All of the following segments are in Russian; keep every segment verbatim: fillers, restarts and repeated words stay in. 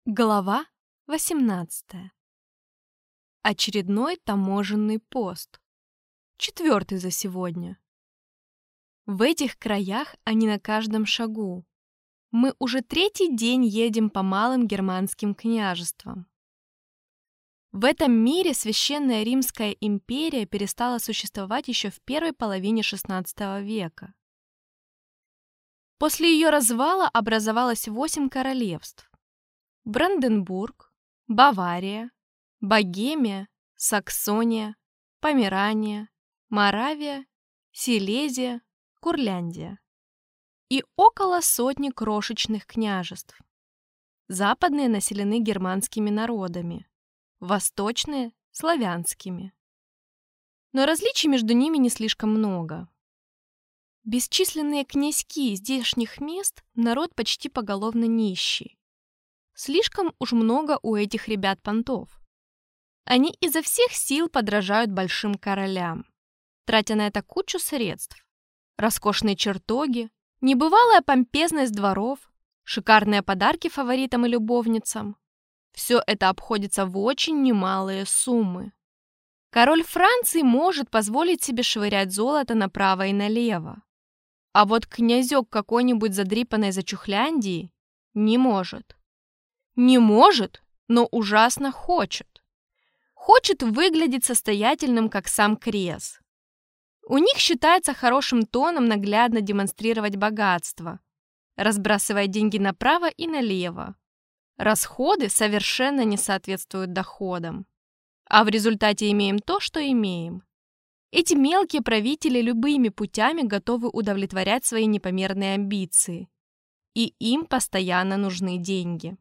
Глава восемнадцатая. Очередной таможенный пост. Четвертый за сегодня. В этих краях они на каждом шагу. Мы уже третий день едем по малым германским княжествам. В этом мире Священная Римская империя перестала существовать еще в первой половине шестнадцатого века. После ее развала образовалось восемь королевств: Бранденбург, Бавария, Богемия, Саксония, Померания, Моравия, Силезия, Курляндия и около сотни крошечных княжеств. Западные населены германскими народами, восточные – славянскими. Но различий между ними не слишком много. Бесчисленные князьки здешних мест – народ почти поголовно нищий. Слишком уж много у этих ребят понтов. Они изо всех сил подражают большим королям, тратя на это кучу средств. Роскошные чертоги, небывалая помпезность дворов, шикарные подарки фаворитам и любовницам. Все это обходится в очень немалые суммы. Король Франции может позволить себе швырять золото направо и налево. А вот князек какой-нибудь задрипанной зачухляндии не может. Не может, но ужасно хочет. Хочет выглядеть состоятельным, как сам Крес. У них считается хорошим тоном наглядно демонстрировать богатство, разбрасывая деньги направо и налево. Расходы совершенно не соответствуют доходам. А в результате имеем то, что имеем. Эти мелкие правители любыми путями готовы удовлетворять свои непомерные амбиции. И им постоянно нужны деньги.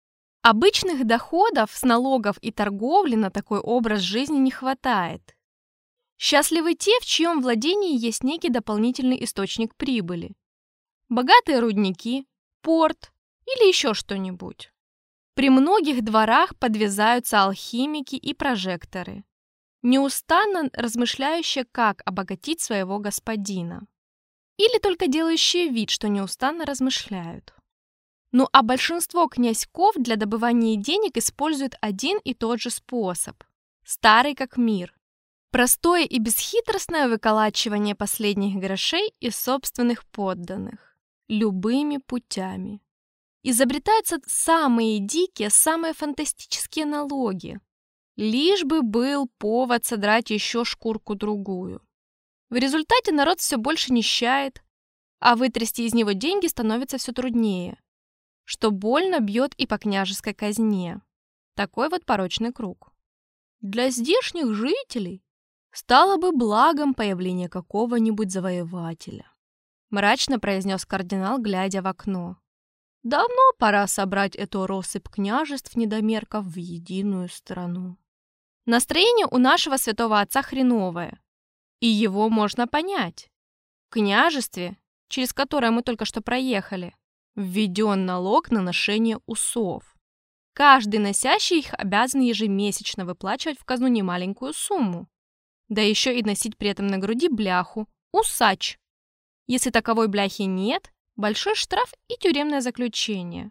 Обычных доходов с налогов и торговли на такой образ жизни не хватает. Счастливы те, в чьем владении есть некий дополнительный источник прибыли. Богатые рудники, порт или еще что-нибудь. При многих дворах подвязаются алхимики и прожекторы, неустанно размышляющие, как обогатить своего господина. Или только делающие вид, что неустанно размышляют. Ну а большинство князьков для добывания денег используют один и тот же способ, старый как мир. Простое и бесхитростное выколачивание последних грошей из собственных подданных. Любыми путями. Изобретаются самые дикие, самые фантастические налоги. Лишь бы был повод содрать еще шкурку-другую. В результате народ все больше нищает, а вытрясти из него деньги становится все труднее, что больно бьет и по княжеской казне. Такой вот порочный круг. Для здешних жителей стало бы благом появление какого-нибудь завоевателя, мрачно произнес кардинал, глядя в окно. Давно пора собрать эту россыпь княжеств-недомерков в единую страну. Настроение у нашего святого отца хреновое, и его можно понять. В княжестве, через которое мы только что проехали, введен налог на ношение усов. Каждый носящий их обязан ежемесячно выплачивать в казну немаленькую сумму, да еще и носить при этом на груди бляху «усач». Если таковой бляхи нет, большой штраф и тюремное заключение.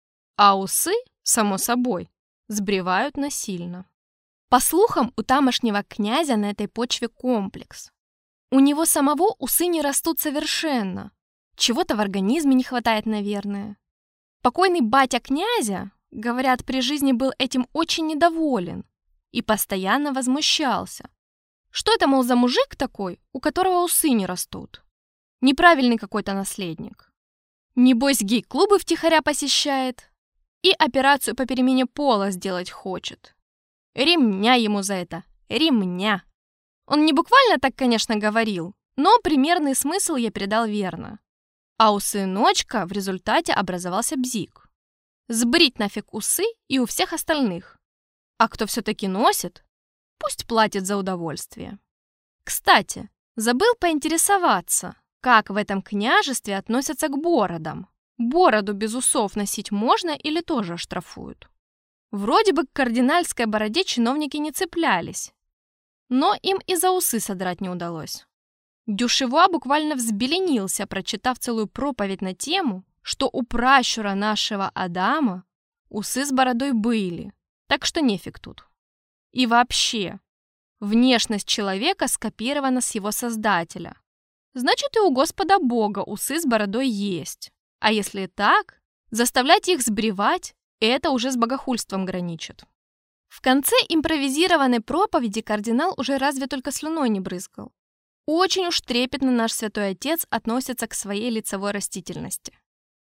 А усы, само собой, сбривают насильно. По слухам, у тамошнего князя на этой почве комплекс. У него самого усы не растут совершенно. Чего-то в организме не хватает, наверное. Покойный батя князя, говорят, при жизни был этим очень недоволен и постоянно возмущался. Что это, мол, за мужик такой, у которого усы не растут? Неправильный какой-то наследник. Небось, гей-клубы втихаря посещает и операцию по перемене пола сделать хочет. Ремня ему за это, ремня. Он не буквально так, конечно, говорил, но примерный смысл я передал верно. А у сыночка в результате образовался бзик. Сбрить нафиг усы и у всех остальных. А кто все-таки носит, пусть платит за удовольствие. Кстати, забыл поинтересоваться, как в этом княжестве относятся к бородам. Бороду без усов носить можно или тоже оштрафуют? Вроде бы к кардинальской бороде чиновники не цеплялись, но им и за усы содрать не удалось. Дюшева буквально взбеленился, прочитав целую проповедь на тему, что у пращура нашего Адама Усы с бородой были, так что нефиг тут. И вообще, внешность человека скопирована с его создателя. Значит, и у Господа Бога усы с бородой есть. А если так, заставлять их сбривать – это уже с богохульством граничит. В конце импровизированной проповеди кардинал уже разве только слюной не брызгал. Очень уж трепетно наш святой отец относится к своей лицевой растительности.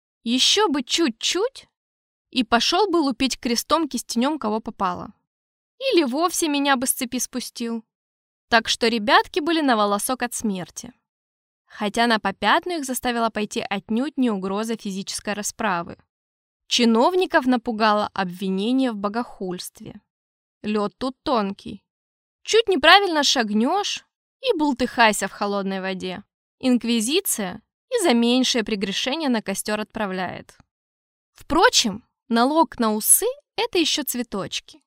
Еще бы чуть-чуть, и пошел бы лупить крестом кистенем кого попало. Или вовсе меня бы с цепи спустил. Так что ребятки были на волосок от смерти. Хотя на попятную их заставила пойти отнюдь не угроза физической расправы. Чиновников напугало обвинение в богохульстве. Лед тут тонкий. Чуть неправильно шагнешь и бултыхайся в холодной воде. Инквизиция и за меньшее прегрешение на костер отправляет. Впрочем, налог на усы – это еще цветочки.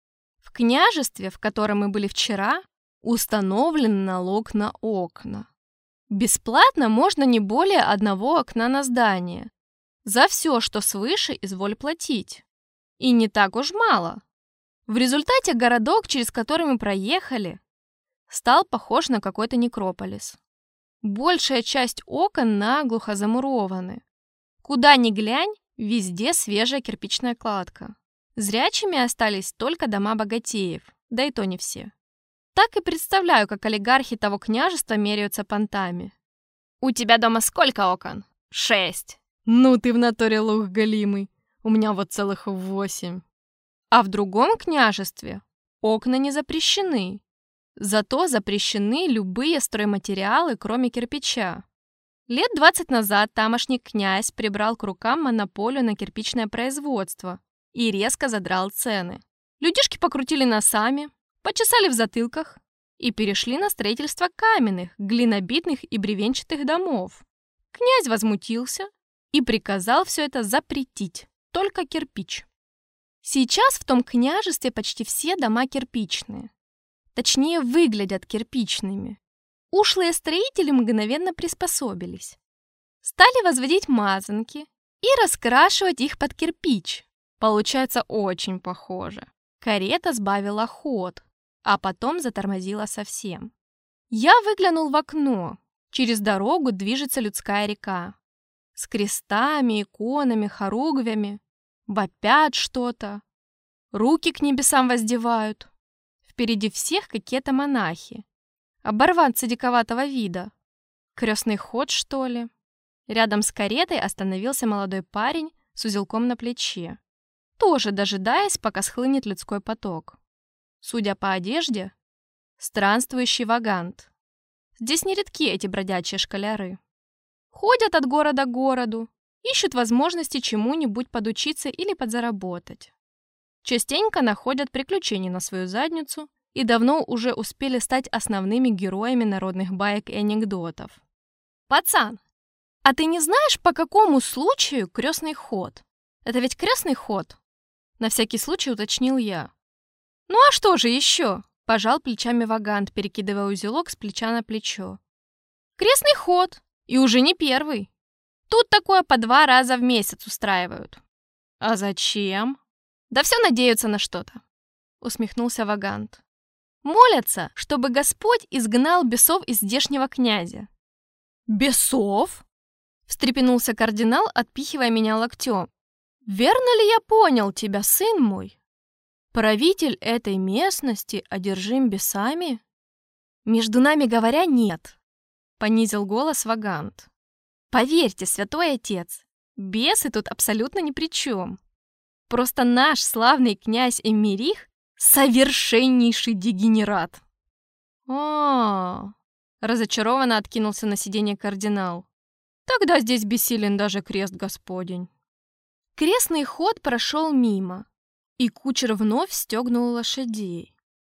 В княжестве, в котором мы были вчера, установлен налог на окна. Бесплатно можно не более одного окна на здание. За все, что свыше, изволь платить. И не так уж мало. В результате городок, через который мы проехали, стал похож на какой-то некрополис. Большая часть окон наглухо замурованы. Куда ни глянь, везде свежая кирпичная кладка. Зрячими остались только дома богатеев, да и то не все. Так и представляю, как олигархи того княжества меряются понтами. «У тебя дома сколько окон?» «Шесть». «Ну ты в натуре лух голимый. У меня вот целых восемь». А в другом княжестве окна не запрещены. Зато запрещены любые стройматериалы, кроме кирпича. Лет двадцать назад тамошний князь прибрал к рукам монополию на кирпичное производство и резко задрал цены. Людишки покрутили носами, почесали в затылках и перешли на строительство каменных, глинобитных и бревенчатых домов. Князь возмутился и приказал все это запретить, только кирпич. Сейчас в том княжестве почти все дома кирпичные. Точнее, выглядят кирпичными. Ушлые строители мгновенно приспособились. Стали возводить мазанки и раскрашивать их под кирпич. Получается очень похоже. Карета сбавила ход, а потом затормозила совсем. Я выглянул в окно. Через дорогу движется людская река. С крестами, иконами, хоругвями. Вопят что-то. Руки к небесам воздевают. Впереди всех какие-то монахи. Оборванцы диковатого вида. Крестный ход, что ли? Рядом с каретой остановился молодой парень с узелком на плече, тоже дожидаясь, пока схлынет людской поток. Судя по одежде, странствующий вагант. Здесь нередки эти бродячие школяры. Ходят от города к городу, ищут возможности чему-нибудь подучиться или подзаработать. Частенько находят приключения на свою задницу и давно уже успели стать основными героями народных баек и анекдотов. «Пацан, а ты не знаешь, по какому случаю крестный ход? Это ведь крестный ход?» На всякий случай уточнил я. «Ну а что же еще?» – пожал плечами вагант, перекидывая узелок с плеча на плечо. «Крестный ход, и уже не первый. Тут такое по два раза в месяц устраивают». «А зачем?» «Да все надеются на что-то», — усмехнулся вагант. «Молятся, чтобы Господь изгнал бесов из здешнего князя». «Бесов?» — встрепенулся кардинал, отпихивая меня локтем. «Верно ли я понял тебя, сын мой? Правитель этой местности одержим бесами?» «Между нами говоря, нет», — понизил голос вагант. «Поверьте, святой отец, бесы тут абсолютно ни при чем. Просто наш славный князь Эммерих — совершеннейший дегенерат». «А-а-а!» — разочарованно откинулся на сиденье кардинал. «Тогда здесь бессилен даже крест Господень». Крестный ход прошел мимо, и кучер вновь стегнул лошадей.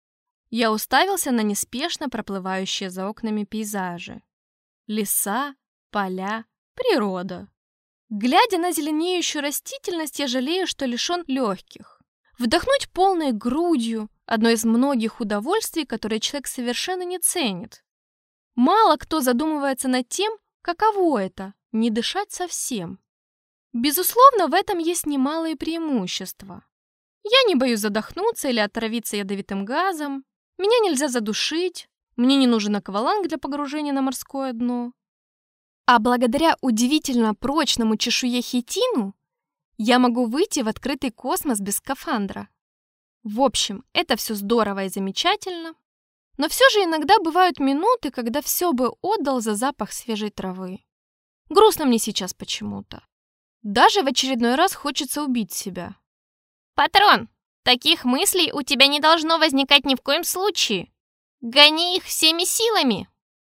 Я уставился на неспешно проплывающие за окнами пейзажи. Леса, поля, природа. Глядя на зеленеющую растительность, я жалею, что лишен легких. Вдохнуть полной грудью – одно из многих удовольствий, которые человек совершенно не ценит. Мало кто задумывается над тем, каково это – не дышать совсем. Безусловно, в этом есть немалые преимущества. Я не боюсь задохнуться или отравиться ядовитым газом, меня нельзя задушить, мне не нужен акваланг для погружения на морское дно. А благодаря удивительно прочному чешуе-хитину я могу выйти в открытый космос без скафандра. В общем, это все здорово и замечательно, но все же иногда бывают минуты, когда все бы отдал за запах свежей травы. Грустно мне сейчас почему-то. Даже в очередной раз хочется убить себя. Патрон, таких мыслей у тебя не должно возникать ни в коем случае. Гони их всеми силами.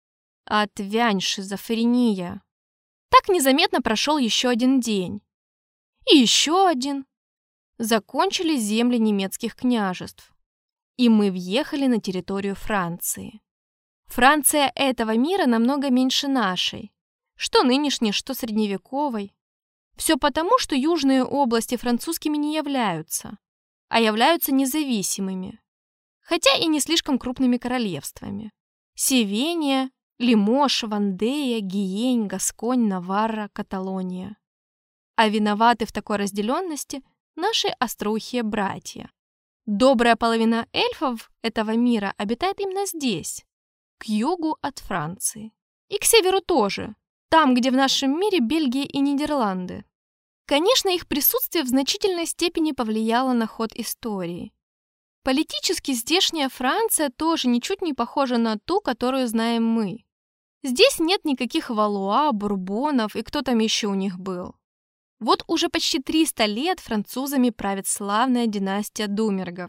Отвянь, шизофрения. Так незаметно прошел еще один день. И еще один. Закончились земли немецких княжеств. И мы въехали на территорию Франции. Франция этого мира намного меньше нашей. Что нынешней, что средневековой. Все потому, что южные области французскими не являются, а являются независимыми, хотя и не слишком крупными королевствами. Севения, Лимош, Вандея, Гиень, Гасконь, Наварра, Каталония. А виноваты в такой разделенности наши остроухие братья. Добрая половина эльфов этого мира обитает именно здесь, к югу от Франции. И к северу тоже, там, где в нашем мире Бельгия и Нидерланды. Конечно, их присутствие в значительной степени повлияло на ход истории. Политически здешняя Франция тоже ничуть не похожа на ту, которую знаем мы. Здесь нет никаких Валуа, Бурбонов и кто там еще у них был. Вот уже почти триста лет французами правит славная династия Думергов.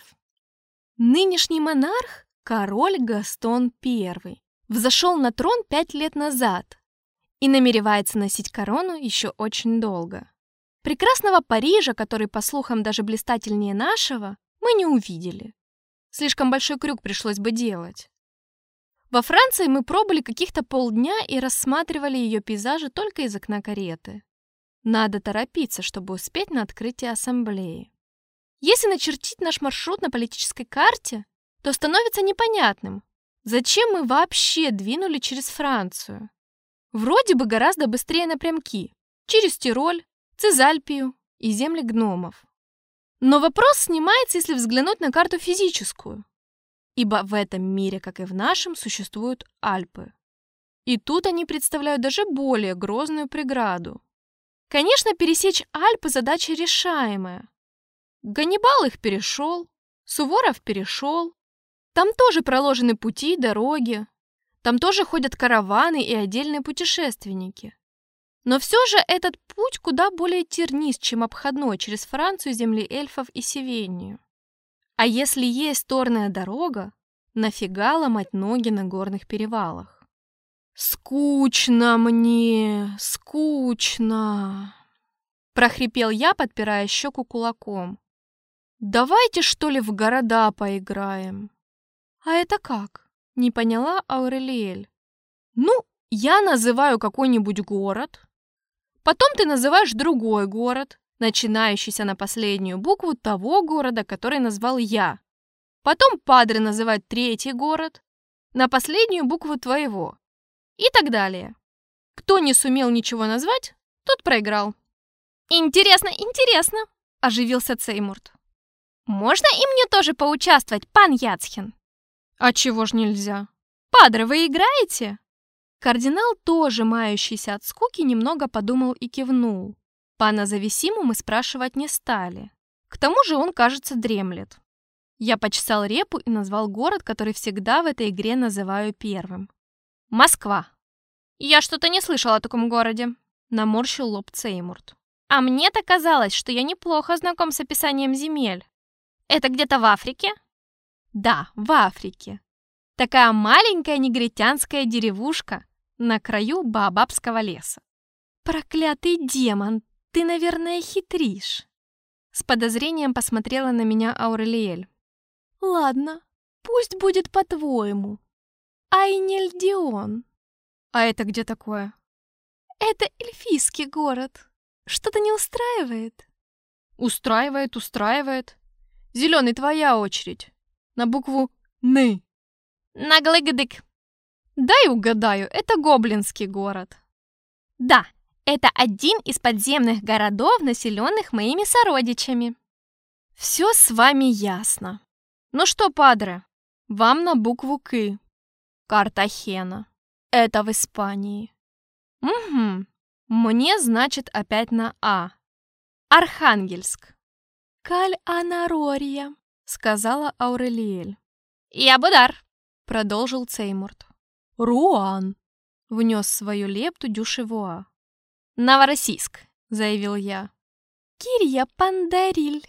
Нынешний монарх, король Гастон Первый, взошел на трон пять лет назад и намеревается носить корону еще очень долго. Прекрасного Парижа, который, по слухам, даже блистательнее нашего, мы не увидели. Слишком большой крюк пришлось бы делать. Во Франции мы пробыли каких-то полдня и рассматривали ее пейзажи только из окна кареты. Надо торопиться, чтобы успеть на открытие ассамблеи. Если начертить наш маршрут на политической карте, то становится непонятным, зачем мы вообще двинули через Францию. Вроде бы гораздо быстрее напрямки, через Тироль, Цезальпию и земли гномов. Но вопрос снимается, если взглянуть на карту физическую. Ибо в этом мире, как и в нашем, существуют Альпы. И тут они представляют даже более грозную преграду. Конечно, пересечь Альпы задача решаемая. Ганнибал их перешел, Суворов перешел. Там тоже проложены пути, дороги. Там тоже ходят караваны и отдельные путешественники. Но все же этот путь куда более тернист, чем обходной через Францию, земли эльфов и Севению. А если есть торная дорога, нафига ломать ноги на горных перевалах? «Скучно мне, скучно!» прохрипел я, подпирая щеку кулаком. «Давайте, что ли, в города поиграем?» «А это как?» — не поняла Аурелиэль. «Ну, я называю какой-нибудь город, потом ты называешь другой город, начинающийся на последнюю букву того города, который назвал я. Потом Падре называет третий город, на последнюю букву твоего. И так далее. Кто не сумел ничего назвать, тот проиграл». «Интересно, интересно!» – оживился Цеймурт. «Можно и мне тоже поучаствовать, пан Яцхен?» «А чего ж нельзя? Падре, вы играете?» Кардинал, тоже мающийся от скуки, немного подумал и кивнул. Пана Зависиму мы спрашивать не стали. К тому же он, кажется, дремлет. Я почесал репу и назвал город, который всегда в этой игре называю первым. «Москва». «Я что-то не слышал о таком городе», — наморщил лоб Цеймурт. «А мне-то казалось, что я неплохо знаком с описанием земель. Это где-то в Африке?» «Да, в Африке. Такая маленькая негритянская деревушка на краю Баобабского леса». «Проклятый демон, ты, наверное, хитришь». С подозрением посмотрела на меня Аурелиэль. «Ладно, пусть будет по-твоему. Айнельдион». «А это где такое?» «Это эльфийский город. Что-то не устраивает?» «Устраивает, устраивает. Зеленый, твоя очередь. На букву «Ны». «Наглыгдык». «Дай угадаю, это гоблинский город». «Да, Это один из подземных городов, населенных моими сородичами. Все с вами ясно. Ну что, падре, вам на букву К. Картахена. Это в Испании. Угу. Мне, значит, опять на А. Архангельск. Каль-Анарория, сказала Аурелиэль. Ябудар, продолжил Цеймурт. Руан, внес свою лепту Дюшевуа. Новороссийск, заявил я. Кирья-Пандариль.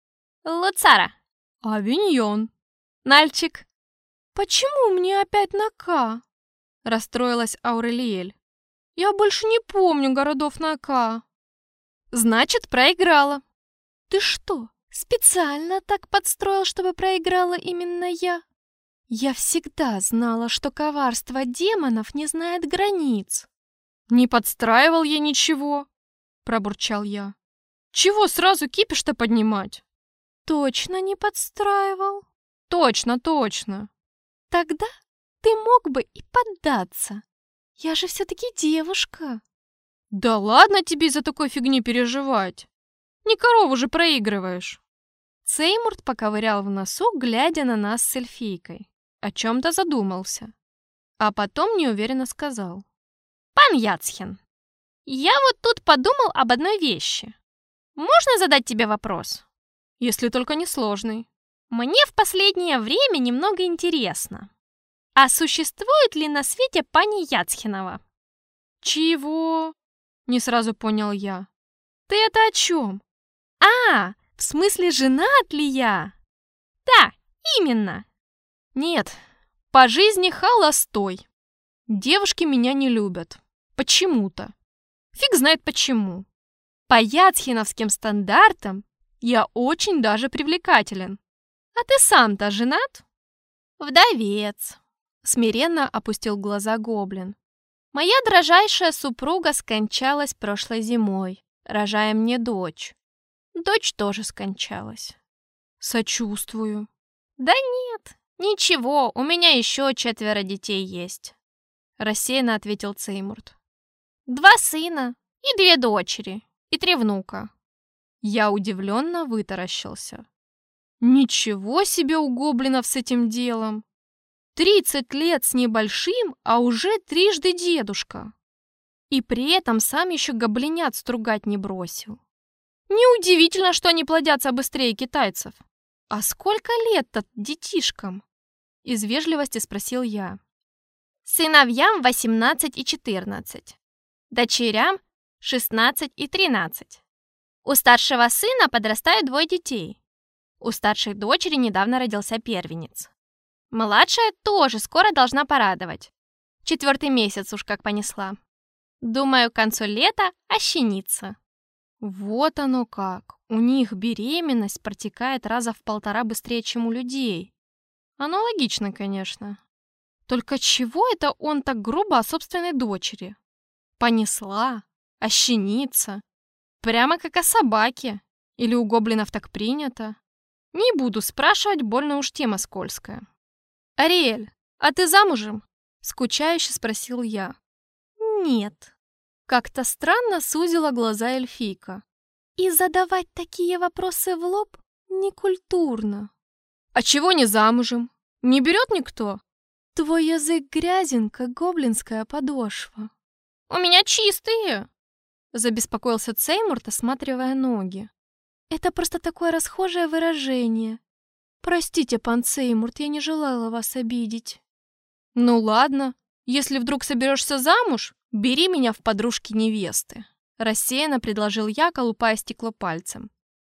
Луцара. Авиньон. Нальчик. Почему мне опять на К? Расстроилась Аурелиэль. Я больше не помню городов на К. Значит, проиграла. Ты что, специально так подстроил, чтобы проиграла именно я? Я всегда знала, что коварство демонов не знает границ. Не подстраивал я ничего, пробурчал я. Чего сразу кипиш-то поднимать? Точно не подстраивал? Точно, точно. Тогда ты мог бы и поддаться. Я же все-таки девушка. Да ладно тебе из-за такой фигни переживать. Не корову же проигрываешь. Цеймурт поковырял в носу, глядя на нас с эльфийкой. О чем-то задумался. А потом неуверенно сказал. Пан Яцхен, я вот тут подумал об одной вещи. Можно задать тебе вопрос? Если только не сложный. Мне в последнее время немного интересно. А существует ли на свете пани Яцхенова? Чего? Не сразу понял я. Ты это о чем? А, в смысле, женат ли я? Да, именно. Нет, по жизни холостой. Девушки меня не любят. Почему-то. Фиг знает почему. По яцхеновским стандартам я очень даже привлекателен. А ты сам-то женат? Вдовец. Смиренно опустил глаза гоблин. Моя дрожайшая супруга скончалась прошлой зимой, рожая мне дочь. Дочь тоже скончалась. Сочувствую. Да нет, ничего, у меня еще четверо детей есть. Рассеянно ответил Цеймурт. Два сына и две дочери, и три внука. Я удивленно вытаращился. Ничего себе у гоблинов с этим делом. Тридцать лет с небольшим, а уже трижды дедушка. И при этом сам еще гоблинят стругать не бросил. Неудивительно, что они плодятся быстрее китайцев. А сколько лет-то детишкам? Из вежливости спросил я. Сыновьям восемнадцать и четырнадцать. Дочерям шестнадцать и тринадцать. У старшего сына подрастают двое детей. У старшей дочери недавно родился первенец. Младшая тоже скоро должна порадовать. Четвертый месяц уж как понесла. Думаю, к концу лета ощенится. Вот оно как. У них беременность протекает раза в полтора быстрее, чем у людей. Оно логично, конечно. Только чего это он так грубо о собственной дочери? Понесла, ощенится. Прямо как о собаке. Или у гоблинов так принято? Не буду спрашивать, больно уж тема скользкая. «Ариэль, а ты замужем?» — скучающе спросил я. «Нет». Как-то странно сузила глаза эльфийка. «И задавать такие вопросы в лоб некультурно». «А чего не замужем? Не берет никто?» «Твой язык грязен, как гоблинская подошва». «У меня чистые!» — забеспокоился Цеймурт, осматривая ноги. «Это просто такое расхожее выражение. Простите, пан Цеймурт, я не желала вас обидеть». «Ну ладно, если вдруг соберешься замуж, бери меня в подружки невесты», — рассеянно предложил я, колупая стекло пальцем.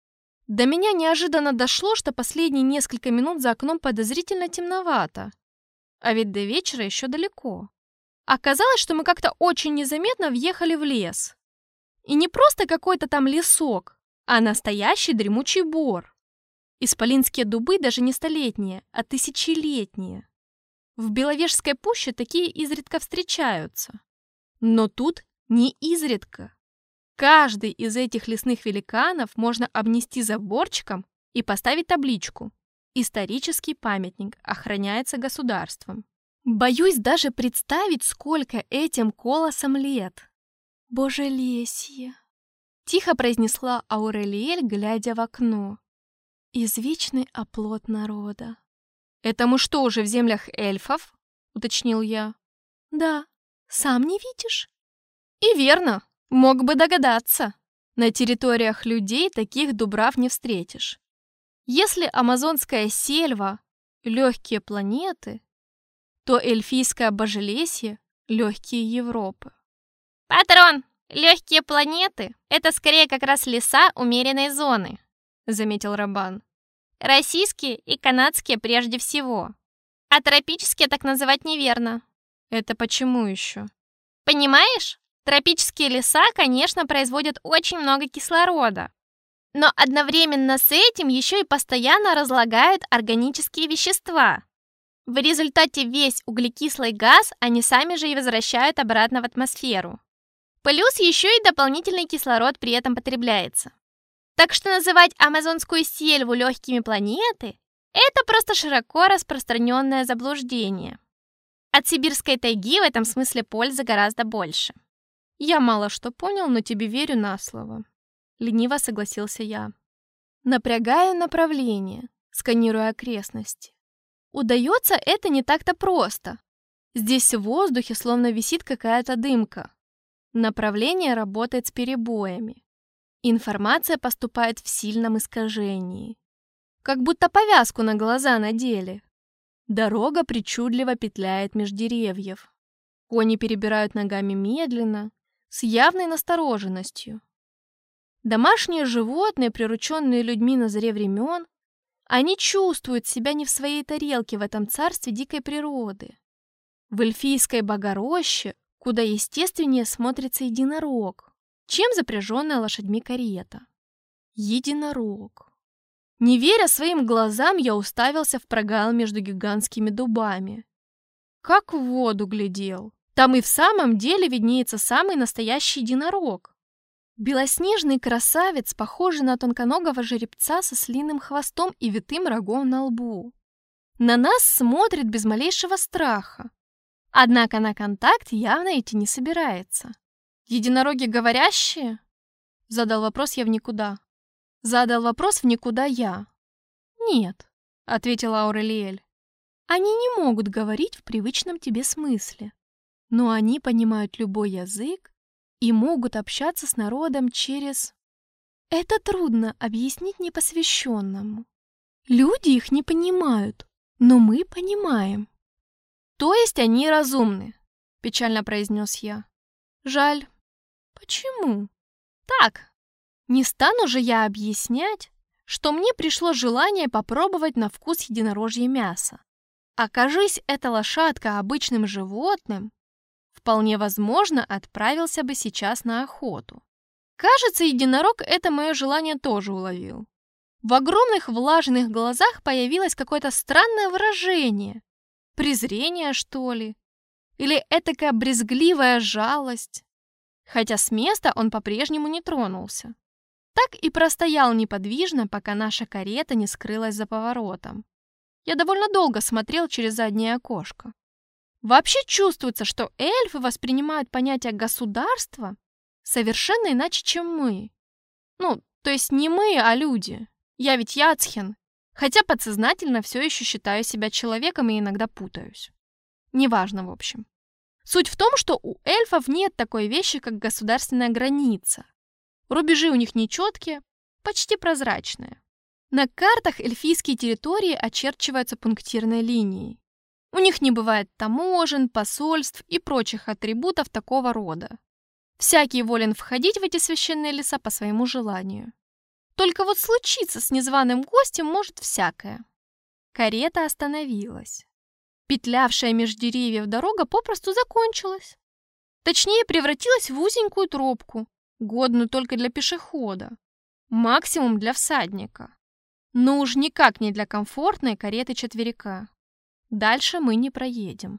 До меня неожиданно дошло, что последние несколько минут за окном подозрительно темновато. А ведь до вечера еще далеко. Оказалось, что мы как-то очень незаметно въехали в лес. И не просто какой-то там лесок, а настоящий дремучий бор. Исполинские дубы даже не столетние, а тысячелетние. В Беловежской пуще такие изредка встречаются. Но тут не изредка. Каждый из этих лесных великанов можно обнести заборчиком и поставить табличку: «Исторический памятник, охраняется государством». Боюсь даже представить, сколько этим колосам лет. Божелесье!» — тихо произнесла Аурелиэль, глядя в окно. «Извечный оплот народа». «Это мы что, уже в землях эльфов?» — уточнил я. «Да, сам не видишь?» «И верно, мог бы догадаться. На территориях людей таких дубрав не встретишь. Если амазонская сельва — легкие планеты, то эльфийское Божелесье — легкие Европы». «Патрон, легкие планеты — это скорее как раз леса умеренной зоны», — заметил Рабан. «Российские и канадские прежде всего. А тропические так называть неверно». «Это почему еще?» «Понимаешь, тропические леса, конечно, производят очень много кислорода, но одновременно с этим еще и постоянно разлагают органические вещества. В результате весь углекислый газ они сами же и возвращают обратно в атмосферу. Плюс еще и дополнительный кислород при этом потребляется. Так что называть амазонскую сельву легкими планеты – это просто широко распространенное заблуждение. От сибирской тайги в этом смысле пользы гораздо больше». «Я мало что понял, но тебе верю на слово», — лениво согласился я. Напрягаю направление, сканируя окрестности. Удается это не так-то просто. Здесь в воздухе словно висит какая-то дымка. Направление работает с перебоями. Информация поступает в сильном искажении. Как будто повязку на глаза надели. Дорога причудливо петляет меж деревьев. Кони перебирают ногами медленно, с явной настороженностью. Домашние животные, прирученные людьми на заре времен, они чувствуют себя не в своей тарелке в этом царстве дикой природы. В эльфийской богороще куда естественнее смотрится единорог, чем запряженная лошадьми карета. Единорог. Не веря своим глазам, я уставился в прогал между гигантскими дубами. Как в воду глядел. Там и в самом деле виднеется самый настоящий единорог. Белоснежный красавец, похожий на тонконогого жеребца со слиным хвостом и витым рогом на лбу. На нас смотрит без малейшего страха. Однако на контакт явно идти не собирается. «Единороги говорящие?» Задал вопрос я в никуда. Задал вопрос в никуда я. «Нет», — ответила Аурелиэль. «Они не могут говорить в привычном тебе смысле. Но они понимают любой язык и могут общаться с народом через... Это трудно объяснить непосвященному. Люди их не понимают, но мы понимаем». «То есть они разумны», — печально произнес я. «Жаль». «Почему?» «Так, не стану же я объяснять, что мне пришло желание попробовать на вкус единорожье мясо. Окажись эта лошадка обычным животным, вполне возможно, отправился бы сейчас на охоту. Кажется, единорог это мое желание тоже уловил. В огромных влажных глазах появилось какое-то странное выражение. Презрение, что ли? Или этакая брезгливая жалость? Хотя с места он по-прежнему не тронулся. Так и простоял неподвижно, пока наша карета не скрылась за поворотом. Я довольно долго смотрел через заднее окошко. Вообще чувствуется, что эльфы воспринимают понятие государства совершенно иначе, чем мы. Ну, то есть не мы, а люди. Я ведь Яцхен, хотя подсознательно все еще считаю себя человеком и иногда путаюсь. Неважно, в общем. Суть в том, что у эльфов нет такой вещи, как государственная граница. Рубежи у них нечеткие, почти прозрачные. На картах эльфийские территории очерчиваются пунктирной линией. У них не бывает таможен, посольств и прочих атрибутов такого рода. Всякий волен входить в эти священные леса по своему желанию. Только вот случиться с незваным гостем может всякое. Карета остановилась. Петлявшая меж деревьев дорога попросту закончилась. Точнее, превратилась в узенькую тропку, годную только для пешехода. Максимум для всадника. Но уж никак не для комфортной кареты-четверика. Дальше мы не проедем.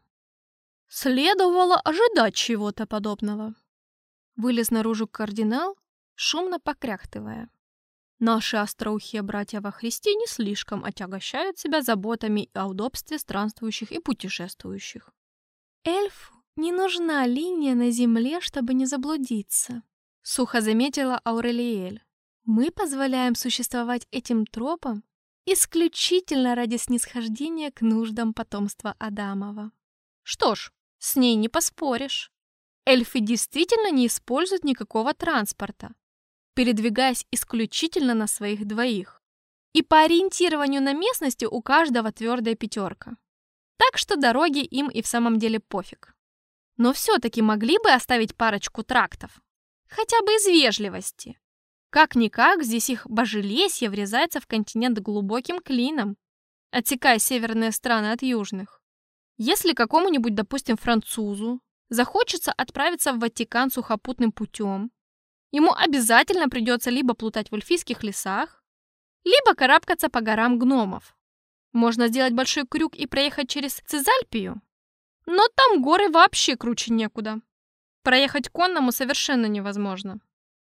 Следовало ожидать чего-то подобного. Вылез наружу кардинал, шумно покряхтывая. Наши остроухие братья во Христе не слишком отягощают себя заботами о удобстве странствующих и путешествующих. Эльф «Не нужна линия на земле, чтобы не заблудиться», — сухо заметила Аурелиэль. «Мы позволяем существовать этим тропам исключительно ради снисхождения к нуждам потомства Адамова». Что ж, с ней не поспоришь. Эльфы действительно не используют никакого транспорта, передвигаясь исключительно на своих двоих. И по ориентированию на местности у каждого твердая пятерка. Так что дороги им и в самом деле пофиг. Но все-таки могли бы оставить парочку трактов. Хотя бы из вежливости. Как-никак здесь их божелесье врезается в континент глубоким клином, отсекая северные страны от южных. Если какому-нибудь, допустим, французу захочется отправиться в Ватикан сухопутным путем, ему обязательно придется либо плутать в эльфийских лесах, либо карабкаться по горам гномов. Можно сделать большой крюк и проехать через Цизальпию, но там горы вообще круче некуда. Проехать конному совершенно невозможно.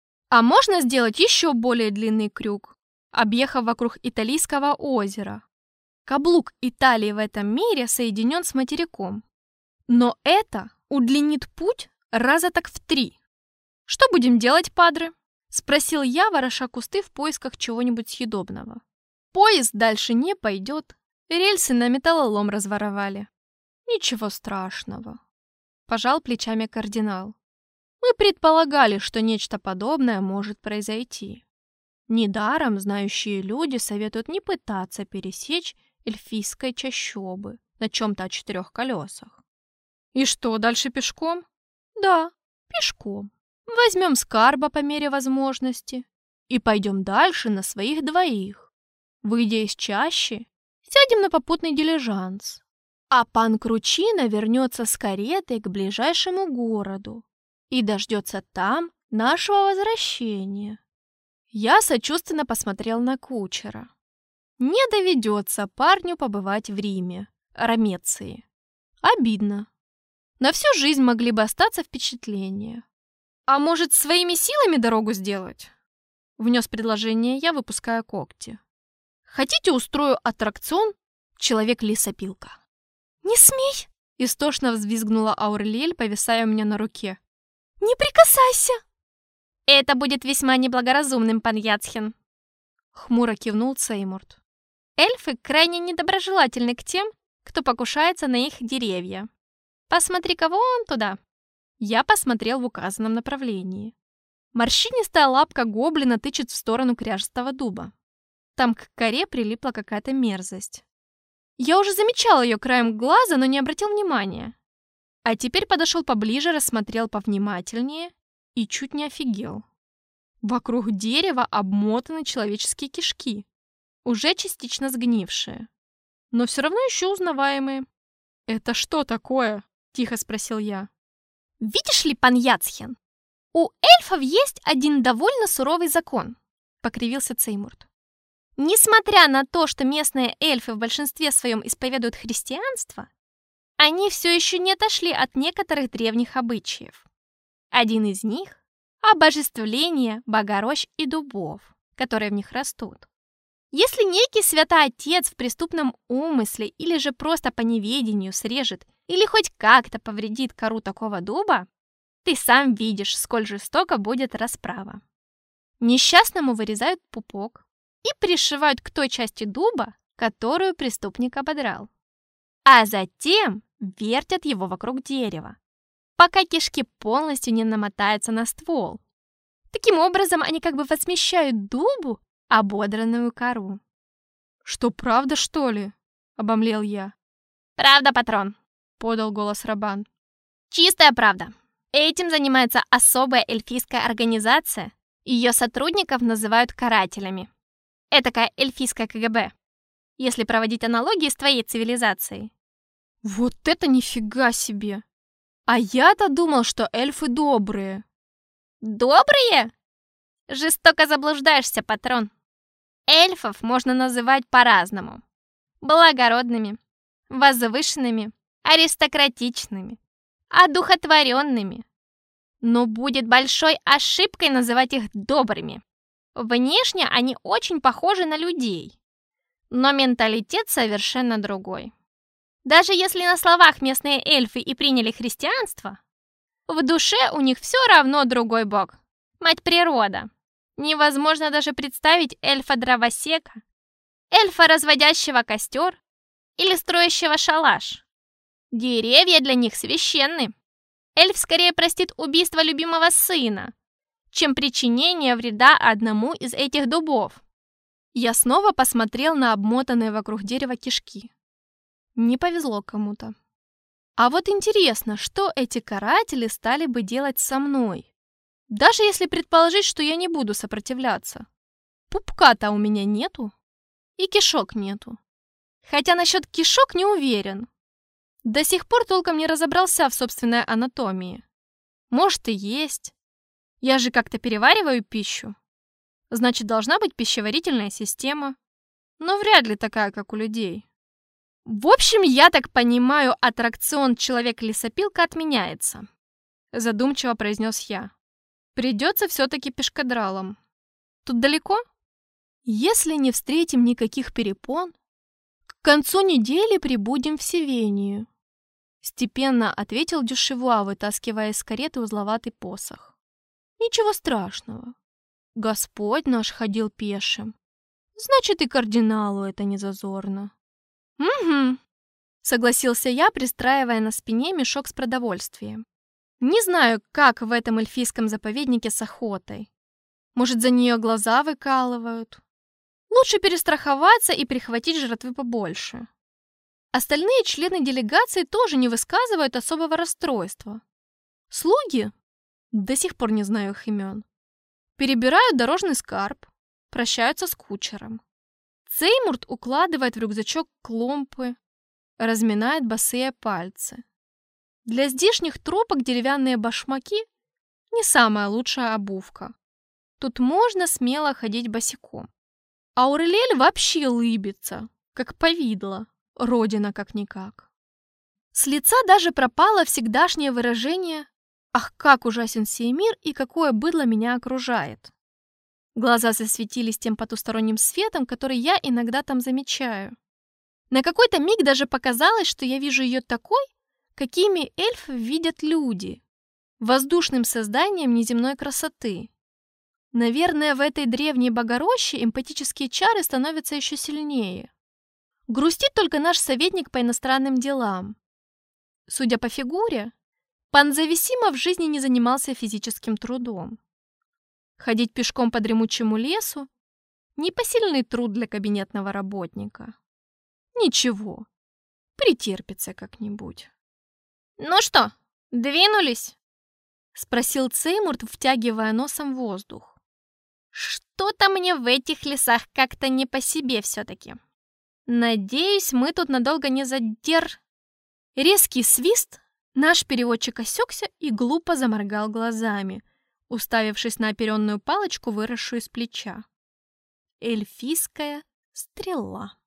А можно сделать еще более длинный крюк, объехав вокруг Италийского озера. Каблук Италии в этом мире соединен с материком. Но это удлинит путь раза так в три. «Что будем делать, падре?» — спросил я, вороша кусты в поисках чего-нибудь съедобного. «Поезд дальше не пойдет. Рельсы на металлолом разворовали». «Ничего страшного», — пожал плечами кардинал. «Мы предполагали, что нечто подобное может произойти. Недаром знающие люди советуют не пытаться пересечь эльфийской чащобы на чем-то о четырех колесах». «И что, дальше пешком?» «Да, пешком. Возьмем скарба по мере возможности и пойдем дальше на своих двоих. Выйдя из чащи, сядем на попутный дилижанс. А пан Кручина вернется с каретой к ближайшему городу и дождется там нашего возвращения». Я сочувственно посмотрел на кучера. Не доведется парню побывать в Риме, Ромеции. Обидно. На всю жизнь могли бы остаться впечатления. «А может, своими силами дорогу сделать?» Внес предложение я, выпуская когти. «Хотите, устрою аттракцион «Человек-лесопилка»?» «Не смей!» — истошно взвизгнула Аурелиэль, повисая у меня на руке. «Не прикасайся!» «Это будет весьма неблагоразумным, пан Яцхен», — хмуро кивнул Сеймурт. «Эльфы крайне недоброжелательны к тем, кто покушается на их деревья. Посмотри-ка вон туда». Я посмотрел в указанном направлении. Морщинистая лапка гоблина тычет в сторону кряжестого дуба. Там к коре прилипла какая-то мерзость. Я уже замечал ее краем глаза, но не обратил внимания. А теперь подошел поближе, рассмотрел повнимательнее и чуть не офигел. Вокруг дерева обмотаны человеческие кишки, уже частично сгнившие, но все равно еще узнаваемые. «Это что такое?» — тихо спросил я. «Видишь ли, пан Яцхен, у эльфов есть один довольно суровый закон», — покривился Цеймурт. «Несмотря на то, что местные эльфы в большинстве своем исповедуют христианство, они все еще не отошли от некоторых древних обычаев. Один из них — обожествление богорощ и дубов, которые в них растут. Если некий святоотец в преступном умысле или же просто по неведению срежет или хоть как-то повредит кору такого дуба, ты сам видишь, сколь жестоко будет расправа. Несчастному вырезают пупок и пришивают к той части дуба, которую преступник ободрал. А затем вертят его вокруг дерева, пока кишки полностью не намотаются на ствол. Таким образом, они как бы возмещают дубу ободранную кору. «Что, правда, что ли?» — обомлел я. «Правда, патрон», — подал голос Рабан. «Чистая правда. Этим занимается особая эльфийская организация. Ее сотрудников называют карателями. Этакая эльфийская КГБ, если проводить аналогии с твоей цивилизацией». «Вот это нифига себе! А я-то думал, что эльфы добрые». «Добрые? Жестоко заблуждаешься, патрон. Эльфов можно называть по-разному. Благородными, возвышенными, аристократичными, одухотворенными. Но будет большой ошибкой называть их добрыми. Внешне они очень похожи на людей, но менталитет совершенно другой. Даже если на словах местные эльфы и приняли христианство, в душе у них все равно другой бог – мать природа. Невозможно даже представить эльфа-дровосека, эльфа, разводящего костер или строящего шалаш. Деревья для них священны. Эльф скорее простит убийство любимого сына, чем причинение вреда одному из этих дубов. Я снова посмотрел на обмотанные вокруг дерева кишки. Не повезло кому-то. А вот интересно, что эти каратели стали бы делать со мной? Даже если предположить, что я не буду сопротивляться. Пупка-то у меня нету. И кишок нету. Хотя насчет кишок не уверен. До сих пор толком не разобрался в собственной анатомии. Может и есть. Я же как-то перевариваю пищу. Значит, должна быть пищеварительная система. Но вряд ли такая, как у людей. В общем, я так понимаю, аттракцион «Человек-лесопилка» отменяется. Задумчиво произнес я. Придется все-таки пешкадралом. Тут далеко? Если не встретим никаких перепон, к концу недели прибудем в Севению. Степенно ответил Дюшевуа, вытаскивая из кареты узловатый посох. Ничего страшного. Господь наш ходил пешим. Значит, и кардиналу это не зазорно. «Угу», — согласился я, пристраивая на спине мешок с продовольствием. Не знаю, как в этом эльфийском заповеднике с охотой. Может, за нее глаза выкалывают. Лучше перестраховаться и прихватить жратвы побольше. Остальные члены делегации тоже не высказывают особого расстройства. Слуги, до сих пор не знаю их имен, перебирают дорожный скарб, прощаются с кучером. Сеймурт укладывает в рюкзачок клумпы, разминает босые пальцы. Для здешних тропок деревянные башмаки – не самая лучшая обувка. Тут можно смело ходить босиком. А Аурелиэль вообще лыбится, как повидло, родина как-никак. С лица даже пропало всегдашнее выражение «Ах, как ужасен сей мир и какое быдло меня окружает». Глаза засветились тем потусторонним светом, который я иногда там замечаю. На какой-то миг даже показалось, что я вижу ее такой, какими эльфы видят люди, воздушным созданием неземной красоты. Наверное, в этой древней богороще эмпатические чары становятся еще сильнее. Грустит только наш советник по иностранным делам. Судя по фигуре, пан Зависимов в жизни не занимался физическим трудом. Ходить пешком по дремучему лесу – непосильный труд для кабинетного работника. Ничего, претерпится как-нибудь. «Ну что, двинулись?» – спросил Сеймурт, втягивая носом воздух. «Что-то мне в этих лесах как-то не по себе все-таки. Надеюсь, мы тут надолго не задер...» Резкий свист, наш переводчик осекся и глупо заморгал глазами, уставившись на оперенную палочку, выросшую из плеча. Эльфийская стрела.